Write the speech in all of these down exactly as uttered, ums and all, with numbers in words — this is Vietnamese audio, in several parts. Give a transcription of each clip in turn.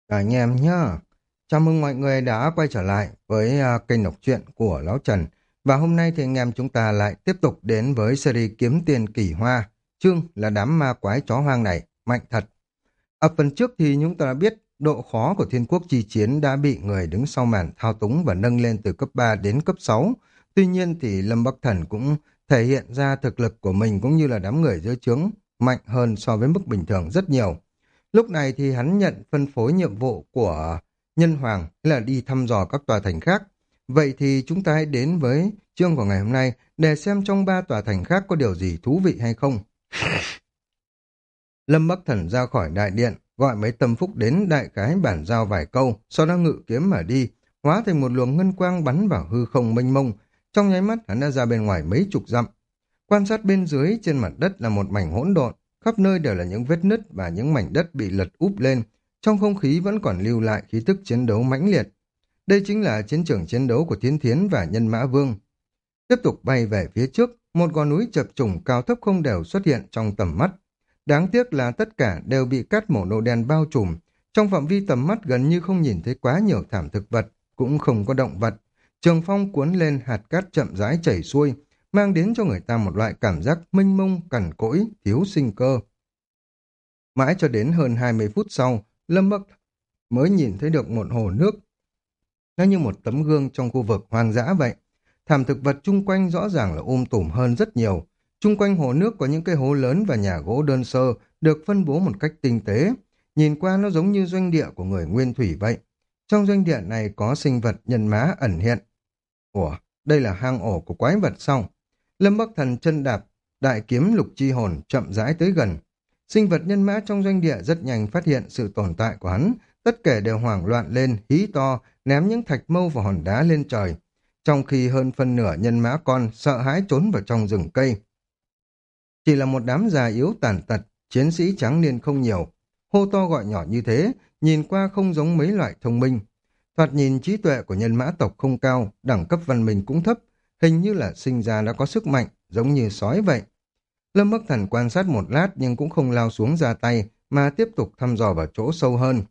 Cả anh em nhá. Chào mừng mọi người đã quay trở lại với à, kênh đọc truyện của Lão Trần. Và hôm nay thì anh em chúng ta lại tiếp tục đến với series Kiếm Tiền Kỳ Hoa. Chương là đám ma quái chó hoang này, mạnh thật. Ở phần trước thì chúng ta đã biết độ khó của Thiên Quốc Chi Chiến đã bị người đứng sau màn thao túng và nâng lên từ cấp ba đến cấp sáu. Tuy nhiên thì Lâm Bắc Thần cũng thể hiện ra thực lực của mình cũng như là đám người dưới trướng mạnh hơn so với mức bình thường rất nhiều. Lúc này thì hắn nhận phân phối nhiệm vụ của Nhân Hoàng, tức là đi thăm dò các tòa thành khác. Vậy thì chúng ta hãy đến với chương của ngày hôm nay để xem trong ba tòa thành khác có điều gì thú vị hay không. Lâm Bắc Thần ra khỏi đại điện, gọi mấy tâm phúc đến đại cái bản giao vài câu, sau đó ngự kiếm mà đi, hóa thành một luồng ngân quang bắn vào hư không mênh mông. Trong nháy mắt hắn đã ra bên ngoài mấy chục dặm. Quan sát bên dưới trên mặt đất là một mảnh hỗn độn, khắp nơi đều là những vết nứt và những mảnh đất bị lật úp lên. Trong không khí vẫn còn lưu lại khí tức chiến đấu mãnh liệt. Đây chính là chiến trường chiến đấu của Thiến Thiến và Nhân Mã Vương. Tiếp tục bay về phía trước, một gò núi chập trùng cao thấp không đều xuất hiện trong tầm mắt. Đáng tiếc là tất cả đều bị cát màu nâu đen bao trùm. Trong phạm vi tầm mắt gần như không nhìn thấy quá nhiều thảm thực vật, cũng không có động vật. Trường phong cuốn lên hạt cát chậm rãi chảy xuôi, mang đến cho người ta một loại cảm giác mênh mông, cằn cỗi, thiếu sinh cơ. Mãi cho đến hơn hai mươi phút sau, Lâm Bắc mới nhìn thấy được một hồ nước. Nó như một tấm gương trong khu vực hoang dã vậy. Thảm thực vật chung quanh rõ ràng là um tùm hơn rất nhiều. Chung quanh hồ nước có những cái hố lớn và nhà gỗ đơn sơ được phân bố một cách tinh tế. Nhìn qua nó giống như doanh địa của người nguyên thủy vậy. Trong doanh địa này có sinh vật nhân mã ẩn hiện. Ủa, đây là hang ổ của quái vật sao? Lâm Bắc Thần chân đạp, đại kiếm lục chi hồn chậm rãi tới gần. Sinh vật nhân mã trong doanh địa rất nhanh phát hiện sự tồn tại của hắn. Tất cả đều hoảng loạn lên, hí to, ném những thạch mâu và hòn đá lên trời. Trong khi hơn phân nửa nhân mã con sợ hãi trốn vào trong rừng cây. Chỉ là một đám già yếu tàn tật, chiến sĩ trắng niên không nhiều. Hô to gọi nhỏ như thế, nhìn qua không giống mấy loại thông minh. Thoạt nhìn trí tuệ của nhân mã tộc không cao, đẳng cấp văn minh cũng thấp, hình như là sinh ra đã có sức mạnh, giống như sói vậy. Lâm Bắc Thần quan sát một lát nhưng cũng không lao xuống ra tay, mà tiếp tục thăm dò vào chỗ sâu hơn.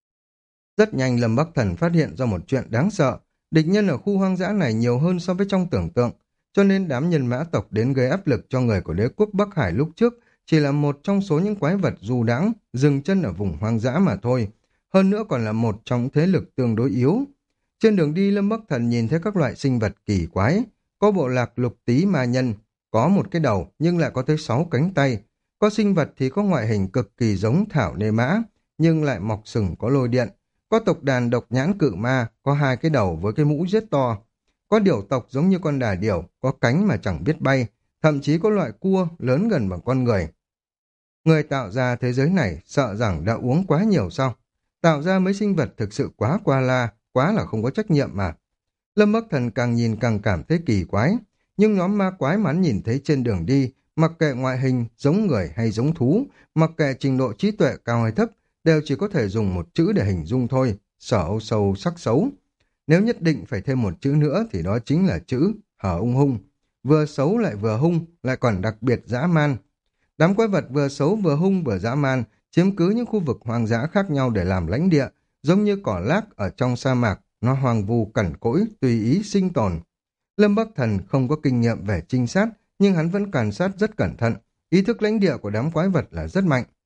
Rất nhanh Lâm Bắc Thần phát hiện ra một chuyện đáng sợ, địch nhân ở khu hoang dã này nhiều hơn so với trong tưởng tượng, cho nên đám nhân mã tộc đến gây áp lực cho người của đế quốc Bắc Hải lúc trước chỉ là một trong số những quái vật du đãng dừng chân ở vùng hoang dã mà thôi, hơn nữa còn là một trong thế lực tương đối yếu. Trên đường đi Lâm Bắc Thần nhìn thấy các loại sinh vật kỳ quái, có bộ lạc lục tý ma nhân, có một cái đầu nhưng lại có tới sáu cánh tay, có sinh vật thì có ngoại hình cực kỳ giống thảo nê mã, nhưng lại mọc sừng có lôi điện, có tộc đàn độc nhãn cự ma, có hai cái đầu với cái mũ rất to, có điểu tộc giống như con đà điểu, có cánh mà chẳng biết bay, thậm chí có loại cua lớn gần bằng con người. Người tạo ra thế giới này sợ rằng đã uống quá nhiều sao? Tạo ra mấy sinh vật thực sự quá qua la, quá là không có trách nhiệm mà. Lâm Bắc Thần càng nhìn càng cảm thấy kỳ quái, nhưng nhóm ma quái mà hắn nhìn thấy trên đường đi, mặc kệ ngoại hình giống người hay giống thú, mặc kệ trình độ trí tuệ cao hay thấp, đều chỉ có thể dùng một chữ để hình dung thôi, sở âu sâu sắc xấu. Nếu nhất định phải thêm một chữ nữa thì đó chính là chữ hở ung hung. Vừa xấu lại vừa hung, lại còn đặc biệt dã man. Đám quái vật vừa xấu vừa hung vừa dã man, chiếm cứ những khu vực hoang dã khác nhau để làm lãnh địa, giống như cỏ lác ở trong sa mạc, nó hoang vu cằn cỗi, tùy ý sinh tồn. Lâm Bắc Thần không có kinh nghiệm về trinh sát, nhưng hắn vẫn quan sát rất cẩn thận, ý thức lãnh địa của đám quái vật là rất mạnh.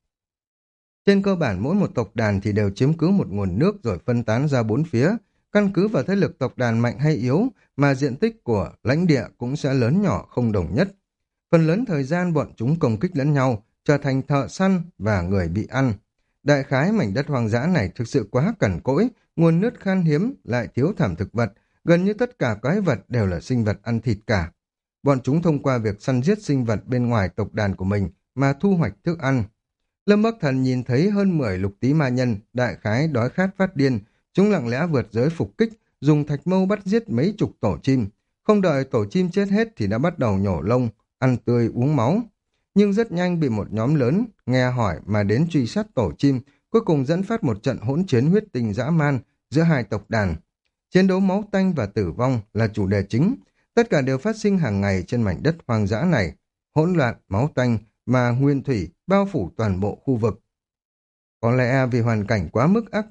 Trên cơ bản mỗi một tộc đàn thì đều chiếm cứ một nguồn nước rồi phân tán ra bốn phía, căn cứ vào thế lực tộc đàn mạnh hay yếu mà diện tích của lãnh địa cũng sẽ lớn nhỏ không đồng nhất. Phần lớn thời gian bọn chúng công kích lẫn nhau, trở thành thợ săn và người bị ăn. Đại khái mảnh đất hoang dã này thực sự quá cằn cỗi, nguồn nước khan hiếm, lại thiếu thảm thực vật, gần như tất cả quái vật đều là sinh vật ăn thịt cả. Bọn chúng thông qua việc săn giết sinh vật bên ngoài tộc đàn của mình mà thu hoạch thức ăn. Lâm Bắc Thần nhìn thấy hơn mười lục tý ma nhân, đại khái đói khát phát điên, chúng lặng lẽ vượt giới phục kích, dùng thạch mâu bắt giết mấy chục tổ chim. Không đợi tổ chim chết hết thì đã bắt đầu nhổ lông, ăn tươi uống máu. Nhưng rất nhanh bị một nhóm lớn nghe hỏi mà đến truy sát tổ chim, cuối cùng dẫn phát một trận hỗn chiến huyết tinh dã man giữa hai tộc đàn. Chiến đấu máu tanh và tử vong là chủ đề chính, tất cả đều phát sinh hàng ngày trên mảnh đất hoang dã này. Hỗn loạn, máu tanh mà nguyên thủy bao phủ toàn bộ khu vực. Có lẽ vì hoàn cảnh quá mức ác liệt,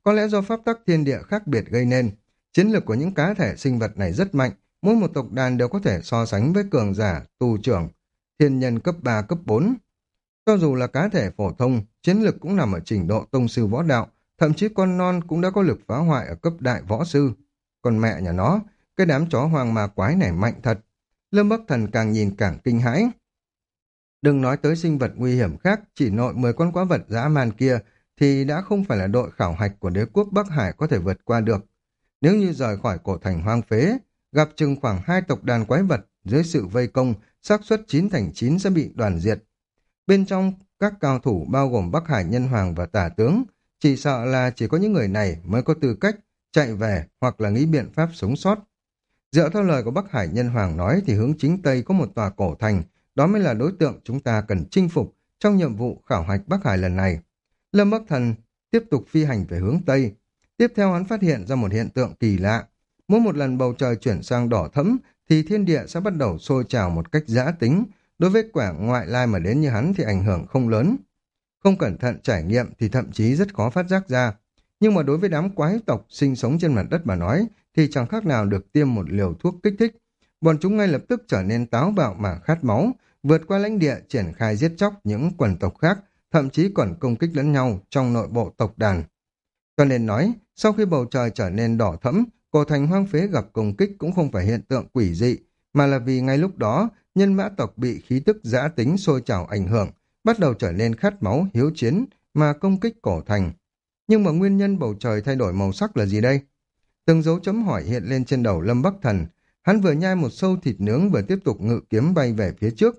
Có lẽ do pháp tắc thiên địa khác biệt gây nên. Chiến lược của những cá thể sinh vật này rất mạnh, mỗi một tộc đàn đều có thể so sánh với cường giả, tù trưởng, thiên nhân cấp ba, cấp bốn. Cho dù là cá thể phổ thông, chiến lực cũng nằm ở trình độ tông sư võ đạo, thậm chí con non cũng đã có lực phá hoại ở cấp đại võ sư. Còn mẹ nhà nó, cái đám chó hoang ma quái này mạnh thật. Lâm Bắc Thần càng nhìn càng kinh hãi. Đừng nói tới sinh vật nguy hiểm khác, chỉ nội mười con quái vật dã man kia thì đã không phải là đội khảo hạch của đế quốc Bắc Hải có thể vượt qua được. Nếu như rời khỏi cổ thành hoang phế, gặp chừng khoảng hai tộc đàn quái vật dưới sự vây công, xác suất chín thành chín sẽ bị đoàn diệt. Bên trong các cao thủ bao gồm Bắc Hải Nhân Hoàng và Tả Tướng, chỉ sợ là chỉ có những người này mới có tư cách chạy về hoặc là nghĩ biện pháp sống sót. Dựa theo lời của Bắc Hải Nhân Hoàng nói thì hướng chính Tây có một tòa cổ thành, đó mới là đối tượng chúng ta cần chinh phục trong nhiệm vụ khảo hạch Bắc Hải lần này. Lâm Bắc Thần tiếp tục phi hành về hướng Tây. Tiếp theo hắn phát hiện ra một hiện tượng kỳ lạ. Mỗi một lần bầu trời chuyển sang đỏ thẫm thì thiên địa sẽ bắt đầu sôi trào một cách dã tính. Đối với quả ngoại lai mà đến như hắn thì ảnh hưởng không lớn. Không cẩn thận trải nghiệm thì thậm chí rất khó phát giác ra. Nhưng mà đối với đám quái tộc sinh sống trên mặt đất mà nói thì chẳng khác nào được tiêm một liều thuốc kích thích. Bọn chúng ngay lập tức trở nên táo bạo mà khát máu, vượt qua lãnh địa triển khai giết chóc những quần tộc khác, thậm chí còn công kích lẫn nhau trong nội bộ tộc đàn. Cho nên nói, sau khi bầu trời trở nên đỏ thẫm, cổ thành hoang phế gặp công kích cũng không phải hiện tượng quỷ dị, mà là vì ngay lúc đó, nhân mã tộc bị khí tức dã tính sôi trào ảnh hưởng, bắt đầu trở nên khát máu, hiếu chiến, mà công kích cổ thành. Nhưng mà nguyên nhân bầu trời thay đổi màu sắc là gì đây? Từng dấu chấm hỏi hiện lên trên đầu Lâm Bắc Thần, hắn vừa nhai một sâu thịt nướng vừa tiếp tục ngự kiếm bay về phía trước.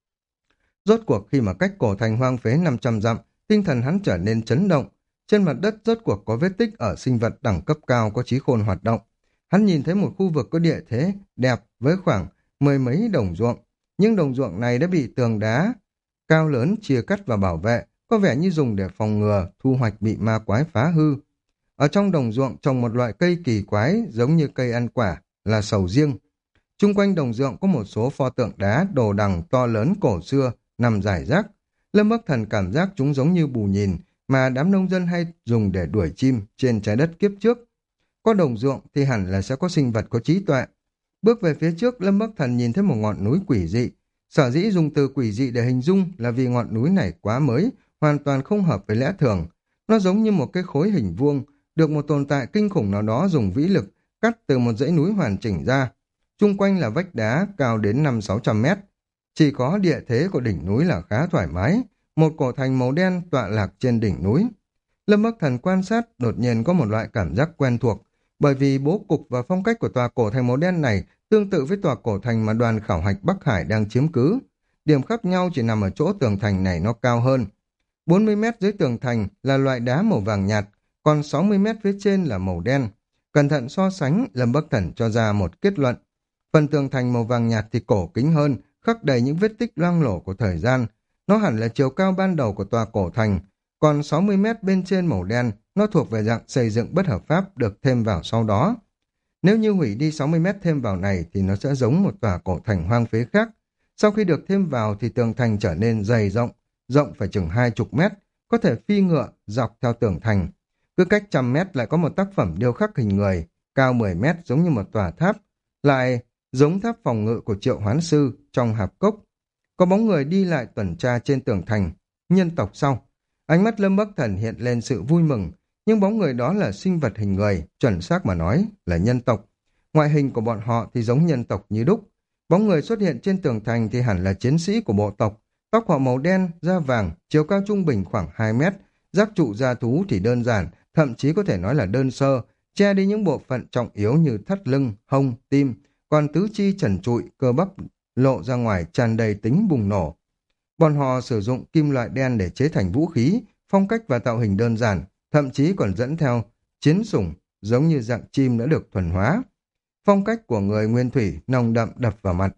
Rốt cuộc khi mà cách cổ thành hoang phế năm trăm dặm, tinh thần hắn trở nên chấn động. Trên mặt đất rốt cuộc có vết tích ở sinh vật đẳng cấp cao có trí khôn hoạt động. Hắn nhìn thấy một khu vực có địa thế đẹp với khoảng mười mấy đồng ruộng. Nhưng đồng ruộng này đã bị tường đá cao lớn chia cắt và bảo vệ, có vẻ như dùng để phòng ngừa thu hoạch bị ma quái phá hư. Ở trong đồng ruộng trồng một loại cây kỳ quái giống như cây ăn quả là sầu riêng. Chung quanh đồng ruộng có một số pho tượng đá đồ đằng to lớn cổ xưa nằm rải rác. Lâm Bắc Thần cảm giác chúng giống như bù nhìn mà đám nông dân hay dùng để đuổi chim trên trái đất kiếp trước. Có đồng ruộng thì hẳn là sẽ có sinh vật có trí tuệ. Bước về phía trước, Lâm Bắc Thần nhìn thấy một ngọn núi quỷ dị. Sở dĩ dùng từ quỷ dị để hình dung là vì ngọn núi này quá mới, hoàn toàn không hợp với lẽ thường. Nó giống như một cái khối hình vuông, được một tồn tại kinh khủng nào đó dùng vĩ lực cắt từ một dãy núi hoàn chỉnh ra. Chung quanh là vách đá cao đến năm sáu trăm mét. Chỉ có địa thế của đỉnh núi là khá thoải mái. Một cổ thành màu đen tọa lạc trên đỉnh núi. Lâm Bắc Thần quan sát đột nhiên có một loại cảm giác quen thuộc, bởi vì bố cục và phong cách của tòa cổ thành màu đen này tương tự với tòa cổ thành mà đoàn khảo hạch Bắc Hải đang chiếm cứ. Điểm khác nhau chỉ nằm ở chỗ tường thành này nó cao hơn. bốn mươi mét dưới tường thành là loại đá màu vàng nhạt, còn sáu mươi mét phía trên là màu đen. Cẩn thận so sánh, Lâm Bắc Thần cho ra một kết luận. Phần tường thành màu vàng nhạt thì cổ kính hơn, khắc đầy những vết tích loang lổ của thời gian. Nó hẳn là chiều cao ban đầu của tòa cổ thành, còn sáu mươi mét bên trên màu đen, nó thuộc về dạng xây dựng bất hợp pháp được thêm vào sau đó. Nếu như hủy đi sáu mươi mét thêm vào này thì nó sẽ giống một tòa cổ thành hoang phế khác. Sau khi được thêm vào thì tường thành trở nên dày rộng, rộng phải chừng hai chục mét, có thể phi ngựa dọc theo tường thành. Cứ cách trăm mét lại có một tác phẩm điêu khắc hình người, cao mười mét giống như một tòa tháp, lại giống tháp phòng ngự của Triệu Hoán Sư trong hạp cốc. Có bóng người đi lại tuần tra trên tường thành, nhân tộc sau. Ánh mắt Lâm Bắc Thần hiện lên sự vui mừng, nhưng bóng người đó là sinh vật hình người, chuẩn xác mà nói là nhân tộc. Ngoại hình của bọn họ thì giống nhân tộc như đúc. Bóng người xuất hiện trên tường thành thì hẳn là chiến sĩ của bộ tộc. Tóc họ màu đen, da vàng, chiều cao trung bình khoảng hai mét, giáp trụ da thú thì đơn giản, thậm chí có thể nói là đơn sơ, che đi những bộ phận trọng yếu như thắt lưng, hông, tim, còn tứ chi trần trụi, cơ bắp lộ ra ngoài tràn đầy tính bùng nổ. Bọn họ sử dụng kim loại đen để chế thành vũ khí, phong cách và tạo hình đơn giản, thậm chí còn dẫn theo chiến sủng giống như dạng chim đã được thuần hóa. Phong cách của người nguyên thủy nồng đậm đập vào mặt.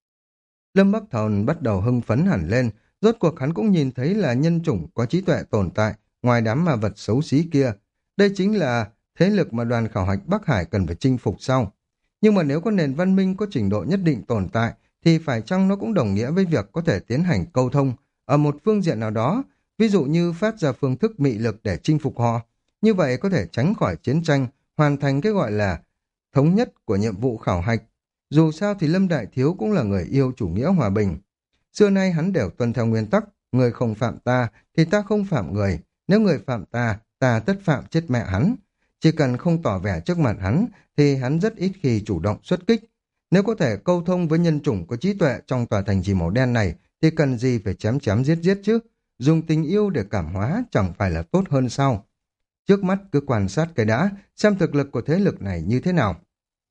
Lâm Bắc Thần bắt đầu hưng phấn hẳn lên, rốt cuộc hắn cũng nhìn thấy là nhân chủng có trí tuệ tồn tại ngoài đám ma vật xấu xí kia. Đây chính là thế lực mà đoàn khảo hạch Bắc Hải cần phải chinh phục sau. Nhưng mà nếu có nền văn minh có trình độ nhất định tồn tại thì phải chăng nó cũng đồng nghĩa với việc có thể tiến hành câu thông ở một phương diện nào đó, ví dụ như phát ra phương thức mị lực để chinh phục họ. như vậy có thể tránh khỏi chiến tranh, hoàn thành cái gọi là thống nhất của nhiệm vụ khảo hạch. Dù sao thì Lâm Đại Thiếu cũng là người yêu chủ nghĩa hòa bình. Xưa nay hắn đều tuân theo nguyên tắc, người không phạm ta thì ta không phạm người, nếu người phạm ta, ta tất phạm chết mẹ hắn. Chỉ cần không tỏ vẻ trước mặt hắn thì hắn rất ít khi chủ động xuất kích. Nếu có thể câu thông với nhân chủng có trí tuệ trong tòa thành trì màu đen này thì cần gì phải chém chém giết giết chứ? Dùng tình yêu để cảm hóa chẳng phải là tốt hơn sao? Trước mắt cứ quan sát cái đã, xem thực lực của thế lực này như thế nào.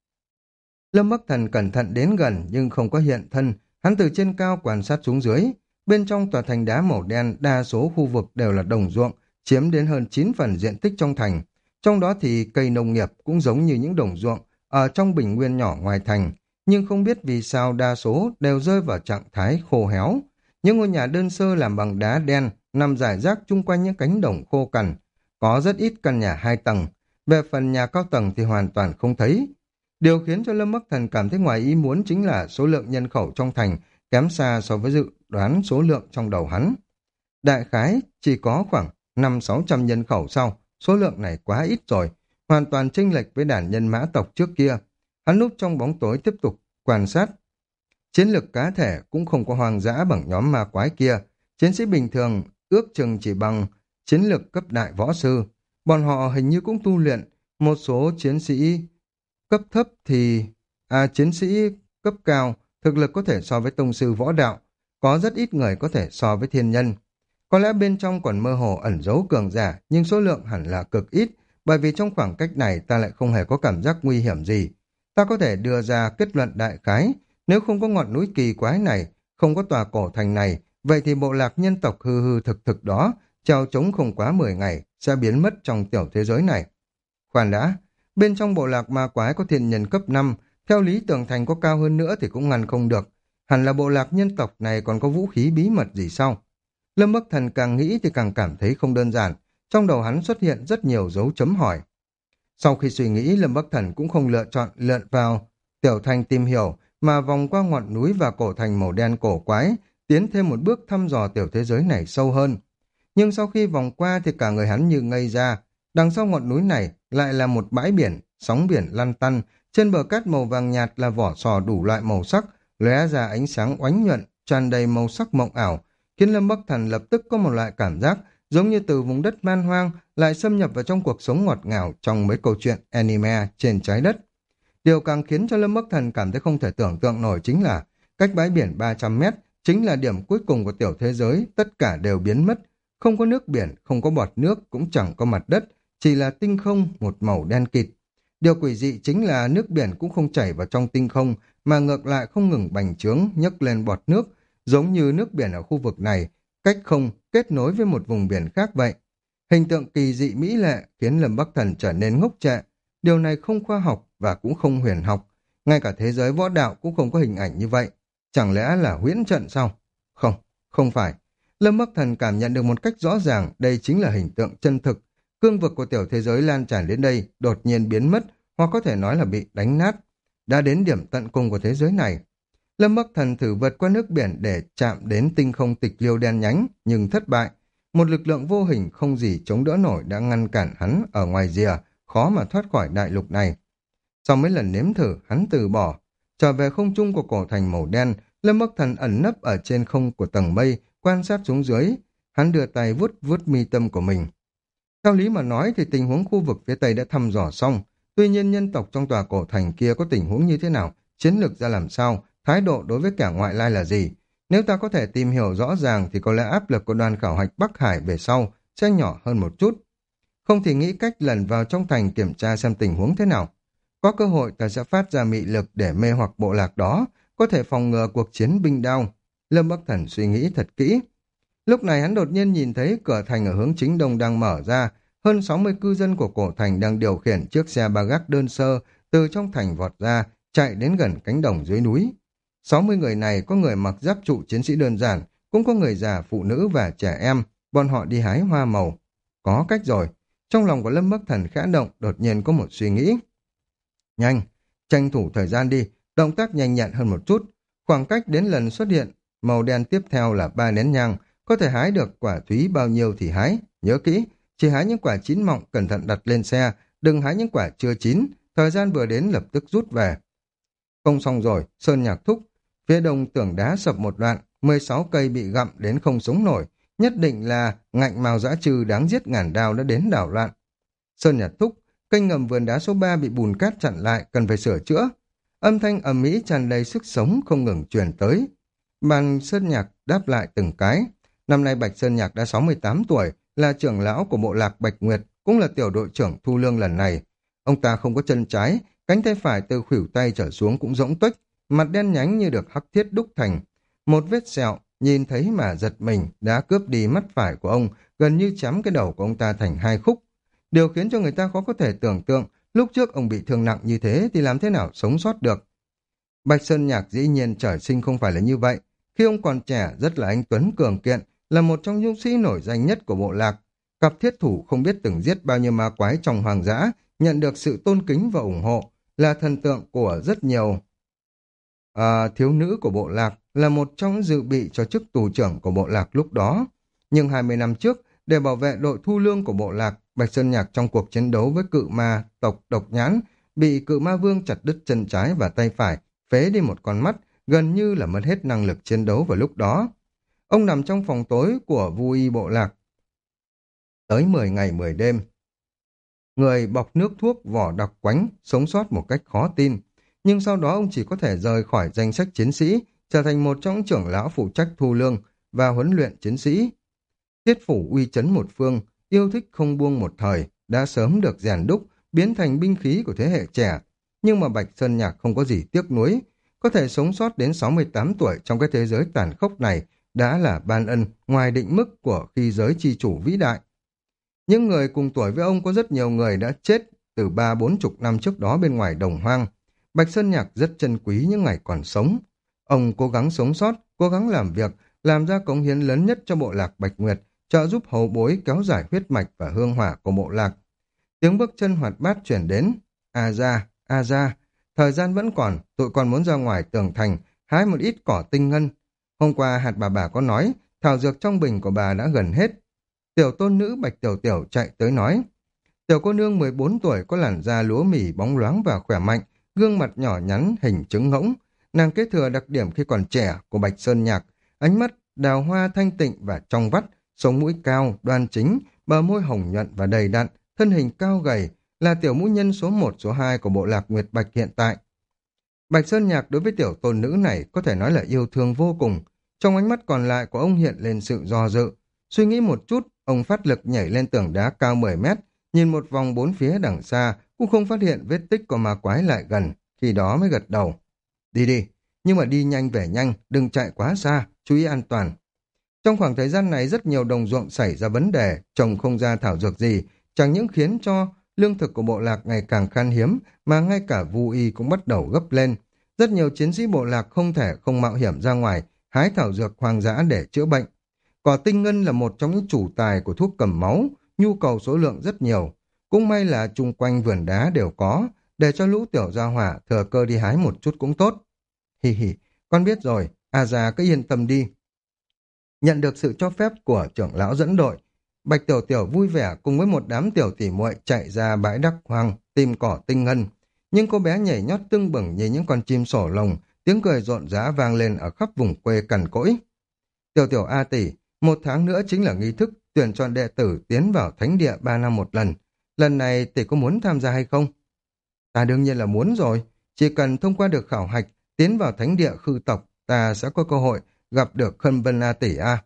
Lâm Bắc Thần cẩn thận đến gần nhưng không có hiện thân, hắn từ trên cao quan sát xuống dưới. Bên trong tòa thành đá màu đen, đa số khu vực đều là đồng ruộng, chiếm đến hơn chín phần diện tích trong thành. Trong đó thì cây nông nghiệp cũng giống như những đồng ruộng ở trong bình nguyên nhỏ ngoài thành, nhưng không biết vì sao đa số đều rơi vào trạng thái khô héo. Những ngôi nhà đơn sơ làm bằng đá đen nằm rải rác chung quanh những cánh đồng khô cằn. Có rất ít căn nhà hai tầng, về phần nhà cao tầng thì hoàn toàn không thấy. Điều khiến cho Lâm Bắc Thần cảm thấy ngoài ý muốn chính là số lượng nhân khẩu trong thành kém xa so với dự đoán số lượng trong đầu hắn. Đại khái chỉ có khoảng năm sáu trăm nhân khẩu sau, số lượng này quá ít rồi, hoàn toàn chênh lệch với đàn nhân mã tộc trước kia. Hắn núp trong bóng tối tiếp tục quan sát. Chiến lược cá thể cũng không có hoang dã bằng nhóm ma quái kia, chiến sĩ bình thường ước chừng chỉ bằng chiến lược cấp đại võ sư. Bọn họ hình như cũng tu luyện, một số chiến sĩ cấp thấp thì... À, chiến sĩ cấp cao, thực lực có thể so với tông sư võ đạo, có rất ít người có thể so với thiên nhân. Có lẽ bên trong còn mơ hồ ẩn giấu cường giả, nhưng số lượng hẳn là cực ít, bởi vì trong khoảng cách này ta lại không hề có cảm giác nguy hiểm gì. Ta có thể đưa ra kết luận đại khái, nếu không có ngọn núi kỳ quái này, không có tòa cổ thành này, vậy thì bộ lạc nhân tộc hư hư thực thực đó, treo trống không quá mười ngày, sẽ biến mất trong tiểu thế giới này. Khoan đã, bên trong bộ lạc ma quái có thiên nhân cấp năm, theo lý tường thành có cao hơn nữa thì cũng ngăn không được. Hẳn là bộ lạc nhân tộc này còn có vũ khí bí mật gì sao? Lâm Bắc Thần càng nghĩ thì càng cảm thấy không đơn giản, trong đầu hắn xuất hiện rất nhiều dấu chấm hỏi. Sau khi suy nghĩ, Lâm Bắc Thần cũng không lựa chọn lượn vào tiểu thành tìm hiểu, mà vòng qua ngọn núi và cổ thành màu đen cổ quái, tiến thêm một bước thăm dò tiểu thế giới này sâu hơn. Nhưng sau khi vòng qua thì cả người hắn như ngây ra, đằng sau ngọn núi này lại là một bãi biển, sóng biển lăn tăn, trên bờ cát màu vàng nhạt là vỏ sò đủ loại màu sắc, lóe ra ánh sáng oánh nhuận, tràn đầy màu sắc mộng ảo, khiến Lâm Bắc Thần lập tức có một loại cảm giác giống như từ vùng đất man hoang lại xâm nhập vào trong cuộc sống ngọt ngào trong mấy câu chuyện anime trên trái đất. Điều càng khiến cho Lâm Bắc Thần cảm thấy không thể tưởng tượng nổi chính là cách bãi biển ba trăm mét chính là điểm cuối cùng của tiểu thế giới, tất cả đều biến mất, không có nước biển, không có bọt nước, cũng chẳng có mặt đất, chỉ là tinh không một màu đen kịt. Điều quỷ dị chính là nước biển cũng không chảy vào trong tinh không, mà ngược lại không ngừng bành trướng, nhấc lên bọt nước, giống như nước biển ở khu vực này, cách không kết nối với một vùng biển khác vậy. Hình tượng kỳ dị mỹ lệ khiến Lâm Bắc Thần trở nên ngốc trệ. Điều này không khoa học và cũng không huyền học. Ngay cả thế giới võ đạo cũng không có hình ảnh như vậy. Chẳng lẽ là huyễn trận sao? Không, không phải. Lâm Bắc Thần cảm nhận được một cách rõ ràng đây chính là hình tượng chân thực. Cương vực của tiểu thế giới lan tràn đến đây, đột nhiên biến mất, hoặc có thể nói là bị đánh nát. Đã đến điểm tận cùng của thế giới này. Lâm Bắc Thần thử vượt qua nước biển để chạm đến tinh không tịch liêu đen nhánh, nhưng thất bại. Một lực lượng vô hình không gì chống đỡ nổi đã ngăn cản hắn ở ngoài rìa, khó mà thoát khỏi đại lục này. Sau mấy lần nếm thử, hắn từ bỏ. Trở về không trung của cổ thành màu đen, Lâm Bắc Thần ẩn nấp ở trên không của tầng mây, quan sát xuống dưới. Hắn đưa tay vuốt vuốt mi tâm của mình. Theo lý mà nói thì tình huống khu vực phía Tây đã thăm dò xong. Tuy nhiên nhân tộc trong tòa cổ thành kia có tình huống như thế nào, chiến lược ra làm sao, thái độ đối với kẻ ngoại lai là gì. Nếu ta có thể tìm hiểu rõ ràng thì có lẽ áp lực của đoàn khảo hạch Bắc Hải về sau sẽ nhỏ hơn một chút. Không thì nghĩ cách lần vào trong thành kiểm tra xem tình huống thế nào. Có cơ hội ta sẽ phát ra mị lực để mê hoặc bộ lạc đó, có thể phòng ngừa cuộc chiến binh đao. Lâm Bắc Thần suy nghĩ thật kỹ. Lúc này hắn đột nhiên nhìn thấy cửa thành ở hướng chính đông đang mở ra, hơn sáu mươi cư dân của cổ thành đang điều khiển chiếc xe ba gác đơn sơ từ trong thành vọt ra, chạy đến gần cánh đồng dưới núi. sáu mươi người này có người mặc giáp trụ chiến sĩ đơn giản, cũng có người già, phụ nữ và trẻ em, bọn họ đi hái hoa màu. Có cách rồi. Trong lòng của Lâm Bắc Thần khẽ động, đột nhiên có một suy nghĩ. Nhanh, tranh thủ thời gian đi, động tác nhanh nhẹn hơn một chút. Khoảng cách đến lần xuất hiện, màu đen tiếp theo là ba nén nhang, có thể hái được quả thúy bao nhiêu thì hái. Nhớ kỹ, Chỉ hái những quả chín mọng, cẩn thận đặt lên xe, đừng hái những quả chưa chín, thời gian vừa đến lập tức rút về. Không xong rồi, Sơn Nhạc thúc. Phía đông tường đá sập một đoạn, mười sáu cây bị gặm đến không sống nổi. Nhất định là ngạnh mào dã trư đáng giết ngàn đao đã đến đảo loạn. Sơn Nhạc thúc, kênh ngầm vườn đá số ba bị bùn cát chặn lại, cần phải sửa chữa. Âm thanh ầm ĩ tràn đầy sức sống không ngừng truyền tới. Bàn Sơn Nhạc đáp lại từng cái. Năm nay Bạch Sơn Nhạc đã sáu mươi tám tuổi, là trưởng lão của bộ lạc Bạch Nguyệt, cũng là tiểu đội trưởng thu lương lần này. Ông ta không có chân trái, cánh tay phải từ khuỷu tay trở xuống cũng rỗng tuếch, mặt đen nhánh như được hắc thiết đúc thành. Một vết sẹo, nhìn thấy mà giật mình, đã cướp đi mắt phải của ông, gần như chém cái đầu của ông ta thành hai khúc. Điều khiến cho người ta khó có thể tưởng tượng, lúc trước ông bị thương nặng như thế thì làm thế nào sống sót được. Bạch Sơn Nhạc dĩ nhiên trời sinh không phải là như vậy. Khi ông còn trẻ, rất là anh tuấn cường kiện, là một trong những sĩ nổi danh nhất của bộ lạc. Cặp thiết thủ không biết từng giết bao nhiêu ma quái trong hoàng dã, nhận được sự tôn kính và ủng hộ, là thần tượng của rất nhiều à, thiếu nữ của bộ lạc, là một trong những dự bị cho chức tù trưởng của bộ lạc lúc đó. Nhưng hai mươi năm trước, để bảo vệ đội thu lương của bộ lạc, Bạch Sơn Nhạc trong cuộc chiến đấu với cự ma tộc Độc Nhãn, bị cự ma vương chặt đứt chân trái và tay phải, phế đi một con mắt, gần như là mất hết năng lực chiến đấu vào lúc đó. Ông nằm trong phòng tối của Vu Y bộ lạc tới mười ngày mười đêm. Người bọc nước thuốc vỏ đặc quánh, sống sót một cách khó tin. Nhưng sau đó ông chỉ có thể rời khỏi danh sách chiến sĩ, trở thành một trong những trưởng lão phụ trách thu lương và huấn luyện chiến sĩ. Thiết phủ uy chấn một phương, yêu thích không buông một thời, đã sớm được rèn đúc, biến thành binh khí của thế hệ trẻ. Nhưng mà Bạch Sơn Nhạc không có gì tiếc nuối, có thể sống sót đến sáu mươi tám tuổi trong cái thế giới tàn khốc này đã là ban ân ngoài định mức của khi giới chi chủ vĩ đại. Những người cùng tuổi với ông có rất nhiều người đã chết từ ba bốn chục năm trước đó bên ngoài đồng hoang. Bạch Sơn Nhạc rất trân quý những ngày còn sống. Ông cố gắng sống sót, cố gắng làm việc, làm ra cống hiến lớn nhất cho bộ lạc Bạch Nguyệt, trợ giúp hậu bối kéo dài huyết mạch và hương hỏa của bộ lạc. Tiếng bước chân hoạt bát chuyển đến. A ra, a ra, thời gian vẫn còn, tụi con muốn ra ngoài tường thành, hái một ít cỏ tinh ngân. Hôm qua hạt bà bà có nói, thảo dược trong bình của bà đã gần hết. Tiểu tôn nữ Bạch Tiểu Tiểu chạy tới nói. Tiểu cô nương mười bốn tuổi có làn da lúa mì bóng loáng và khỏe mạnh, gương mặt nhỏ nhắn hình trứng ngỗng. Nàng kế thừa đặc điểm khi còn trẻ của Bạch Sơn Nhạc, ánh mắt đào hoa thanh tịnh và trong vắt, sống mũi cao, đoan chính, bờ môi hồng nhuận và đầy đặn, thân hình cao gầy, là tiểu mũi nhân số một số hai của bộ lạc Nguyệt Bạch hiện tại. Bạch Sơn Nhạc đối với tiểu tôn nữ này có thể nói là yêu thương vô cùng. Trong ánh mắt còn lại của ông hiện lên sự do dự. Suy nghĩ một chút, ông phát lực nhảy lên tường đá cao mười mét, nhìn một vòng bốn phía đằng xa, cũng không phát hiện vết tích của ma quái lại gần, khi đó mới gật đầu. Đi đi, nhưng mà đi nhanh về nhanh, đừng chạy quá xa, chú ý an toàn. Trong khoảng thời gian này rất nhiều đồng ruộng xảy ra vấn đề, trồng không ra thảo dược gì, chẳng những khiến cho lương thực của bộ lạc ngày càng khan hiếm, mà ngay cả Vu Y cũng bắt đầu gấp lên. Rất nhiều chiến sĩ bộ lạc không thể không mạo hiểm ra ngoài, hái thảo dược hoang dã để chữa bệnh. Cỏ tinh ngân là một trong những chủ tài của thuốc cầm máu, nhu cầu số lượng rất nhiều. Cũng may là chung quanh vườn đá đều có, để cho lũ tiểu gia hỏa thừa cơ đi hái một chút cũng tốt. Hi hi, con biết rồi, a già cứ yên tâm đi. Nhận được sự cho phép của trưởng lão dẫn đội, Bạch Tiểu Tiểu vui vẻ cùng với một đám tiểu tỉ muội chạy ra bãi đắc hoang tìm cỏ tinh ngân. Nhưng cô bé nhảy nhót tưng bừng như những con chim sổ lồng, tiếng cười rộn rã vang lên ở khắp vùng quê cằn cỗi. Tiểu Tiểu A tỷ, một tháng nữa chính là nghi thức tuyển chọn đệ tử tiến vào thánh địa ba năm một lần. Lần này tỷ có muốn tham gia hay không? Ta đương nhiên là muốn rồi. Chỉ cần thông qua được khảo hạch, tiến vào thánh địa khư tộc, ta sẽ có cơ hội gặp được Khâm Vân A tỷ a.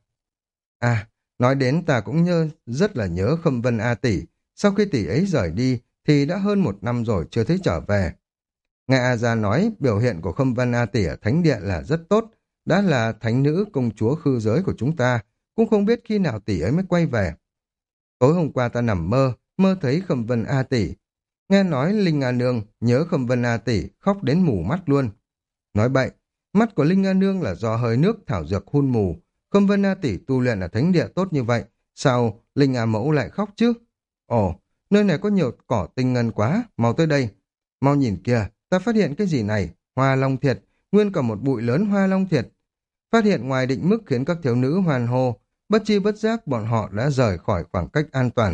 À, nói đến ta cũng nhớ, rất là nhớ Khâm Vân A tỷ. Sau khi tỷ ấy rời đi, thì đã hơn một năm rồi chưa thấy trở về. Nghe A Gia nói, biểu hiện của Khâm Vân A tỷ ở thánh địa là rất tốt, đã là thánh nữ công chúa khư giới của chúng ta, cũng không biết khi nào tỷ ấy mới quay về. Tối hôm qua ta nằm mơ, mơ thấy Khâm Vân A tỷ. Nghe nói Linh A Nương nhớ Khâm Vân A tỷ, khóc đến mù mắt luôn. Nói bậy, mắt của Linh A Nương là do hơi nước thảo dược hun mù. Khâm Vân A tỷ tu luyện ở thánh địa tốt như vậy, sao Linh A mẫu lại khóc chứ? Ồ, nơi này có nhiều cỏ tinh ngân quá, mau tới đây. Mau nhìn kìa, ta phát hiện cái gì này? Hoa long thiệt, nguyên cả một bụi lớn hoa long thiệt. Phát hiện ngoài định mức khiến các thiếu nữ hoan hô, bất chi bất giác bọn họ đã rời khỏi khoảng cách an toàn.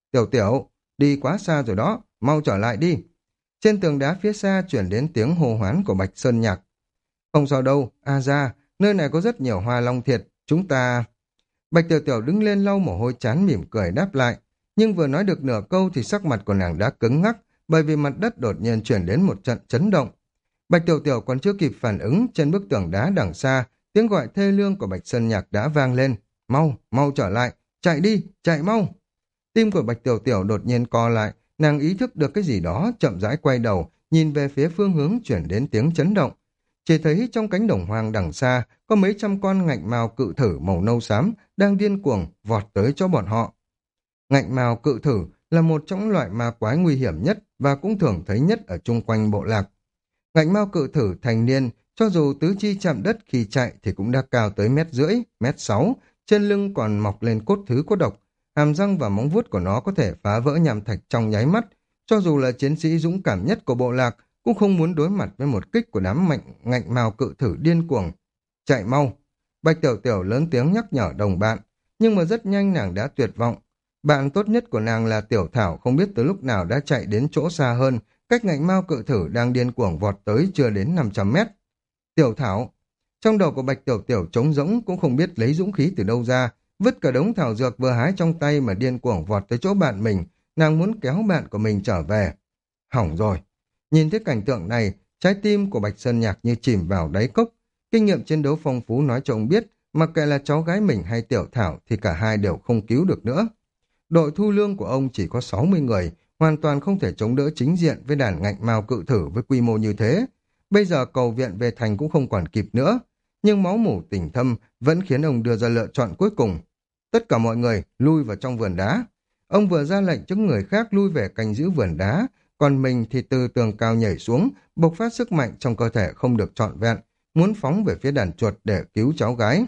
Tiểu tiểu, đi quá xa rồi đó, mau trở lại đi. Trên tường đá phía xa chuyển đến tiếng hô hoán của Bạch Sơn Nhạc. Không sao đâu, a ra, nơi này có rất nhiều hoa long thiệt, chúng ta... Bạch Tiểu Tiểu đứng lên lau mồ hôi chán mỉm cười đáp lại, nhưng vừa nói được nửa câu thì sắc mặt của nàng đã cứng ngắc, bởi vì mặt đất đột nhiên chuyển đến một trận chấn động. Bạch Tiểu Tiểu còn chưa kịp phản ứng, trên bức tường đá đằng xa, tiếng gọi thê lương của Bạch Sơn Nhạc đã vang lên. Mau, mau trở lại, chạy đi, chạy mau. Tim của Bạch Tiểu Tiểu đột nhiên co lại, nàng ý thức được cái gì đó, chậm rãi quay đầu, nhìn về phía phương hướng chuyển đến tiếng chấn động. Chỉ thấy trong cánh đồng hoang đằng xa, có mấy trăm con ngạnh mào cự thử màu nâu xám đang điên cuồng vọt tới cho bọn họ. Ngạnh mào cự thử là một trong loại ma quái nguy hiểm nhất và cũng thường thấy nhất ở chung quanh bộ lạc. Ngạnh mao cự thử thành niên, cho dù tứ chi chạm đất khi chạy thì cũng đã cao tới mét rưỡi, mét sáu, trên lưng còn mọc lên cốt thứ có độc, hàm răng và móng vuốt của nó có thể phá vỡ nham thạch trong nháy mắt. Cho dù là chiến sĩ dũng cảm nhất của bộ lạc, cũng không muốn đối mặt với một kích của đám mạnh ngạnh mao cự thử điên cuồng. Chạy mau! Bạch Tiểu Tiểu lớn tiếng nhắc nhở đồng bạn, nhưng mà rất nhanh nàng đã tuyệt vọng. Bạn tốt nhất của nàng là Tiểu Thảo không biết từ lúc nào đã chạy đến chỗ xa hơn, cách ngạnh mao cự thử đang điên cuồng vọt tới chưa đến năm trăm mét. Tiểu Thảo! Trong đầu của Bạch Tiểu Tiểu trống rỗng cũng không biết lấy dũng khí từ đâu ra, vứt cả đống thảo dược vừa hái trong tay mà điên cuồng vọt tới chỗ bạn mình, nàng muốn kéo bạn của mình trở về. Hỏng rồi! Nhìn thấy cảnh tượng này, trái tim của Bạch Sơn Nhạc như chìm vào đáy cốc. Kinh nghiệm chiến đấu phong phú nói cho ông biết, mặc kệ là cháu gái mình hay Tiểu Thảo thì cả hai đều không cứu được nữa. Đội thu lương của ông chỉ có sáu mươi người, hoàn toàn không thể chống đỡ chính diện với đàn ngạnh mao cự thử với quy mô như thế. Bây giờ cầu viện về thành cũng không còn kịp nữa. Nhưng máu mủ tình thâm vẫn khiến ông đưa ra lựa chọn cuối cùng. Tất cả mọi người lui vào trong vườn đá. Ông vừa ra lệnh cho người khác lui về canh giữ vườn đá, còn mình thì từ tường cao nhảy xuống, bộc phát sức mạnh trong cơ thể không được trọn vẹn, muốn phóng về phía đàn chuột để cứu cháu gái.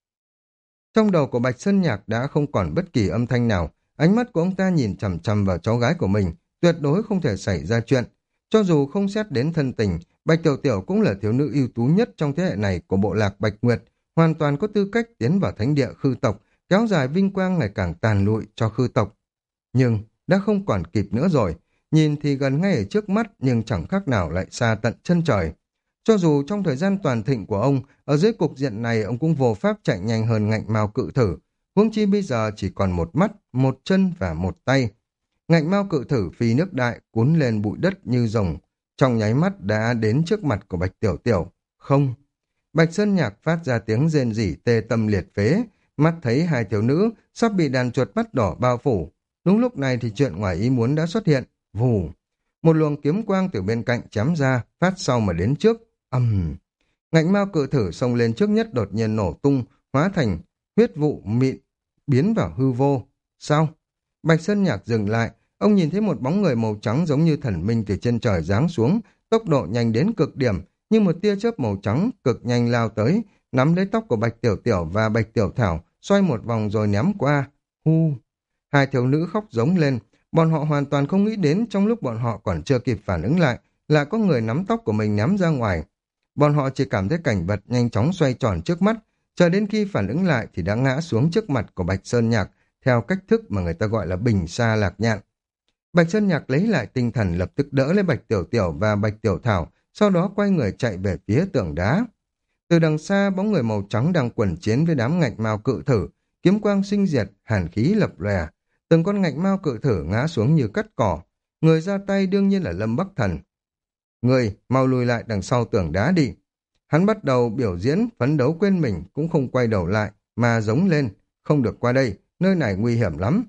Trong đầu của Bạch Sơn Nhạc đã không còn bất kỳ âm thanh nào, ánh mắt của ông ta nhìn chằm chằm vào cháu gái của mình, tuyệt đối không thể xảy ra chuyện. Cho dù không xét đến thân tình, Bạch Tiểu Tiểu cũng là thiếu nữ ưu tú nhất trong thế hệ này của bộ lạc Bạch Nguyệt, hoàn toàn có tư cách tiến vào thánh địa khư tộc, kéo dài vinh quang ngày càng tàn lụi cho khư tộc. Nhưng đã không còn kịp nữa rồi, nhìn thì gần ngay ở trước mắt nhưng chẳng khác nào lại xa tận chân trời. Cho dù trong thời gian toàn thịnh của ông, ở dưới cục diện này ông cũng vô pháp chạy nhanh hơn ngạnh mao cự thử, huống chi bây giờ chỉ còn một mắt, một chân và một tay. Ngạnh mao cự thử phi nước đại cuốn lên bụi đất như rồng, trong nháy mắt đã đến trước mặt của Bạch Tiểu Tiểu. Không! Bạch Sơn Nhạc phát ra tiếng rên rỉ tê tâm liệt phế, mắt thấy hai thiếu nữ sắp bị đàn chuột mắt đỏ bao phủ. Đúng lúc này thì chuyện ngoài ý muốn đã xuất hiện. Vù! Một luồng kiếm quang từ bên cạnh chém ra, phát sau mà đến trước. Ầm! Uhm. Ngạnh mao cự thử xông lên trước nhất đột nhiên nổ tung, hóa thành huyết vụ mịn, biến vào hư vô. Sao? Bạch Sơn Nhạc dừng lại, ông nhìn thấy một bóng người màu trắng giống như thần minh từ trên trời giáng xuống, tốc độ nhanh đến cực điểm, như một tia chớp màu trắng cực nhanh lao tới, nắm lấy tóc của Bạch Tiểu Tiểu và Bạch Tiểu Thảo, xoay một vòng rồi ném qua. Hu! Hai thiếu nữ khóc giống lên, bọn họ hoàn toàn không nghĩ đến trong lúc bọn họ còn chưa kịp phản ứng lại, là có người nắm tóc của mình ném ra ngoài. Bọn họ chỉ cảm thấy cảnh vật nhanh chóng xoay tròn trước mắt, chờ đến khi phản ứng lại thì đã ngã xuống trước mặt của Bạch Sơn Nhạc, theo cách thức mà người ta gọi là bình sa lạc nhạn. Bạch Sơn Nhạc lấy lại tinh thần lập tức đỡ lấy Bạch Tiểu Tiểu và Bạch Tiểu Thảo, sau đó quay người chạy về phía tường đá. Từ đằng xa, bóng người màu trắng đang quần chiến với đám ngạnh mao cự thử, kiếm quang sinh diệt, hàn khí lập lòe. Từng con ngạnh mao cự thử ngã xuống như cắt cỏ. Người ra tay đương nhiên là Lâm Bắc Thần. Người, mau lùi lại đằng sau tường đá đi. Hắn bắt đầu biểu diễn, phấn đấu quên mình, cũng không quay đầu lại, mà giống lên. Không được qua đây, nơi này nguy hiểm lắm.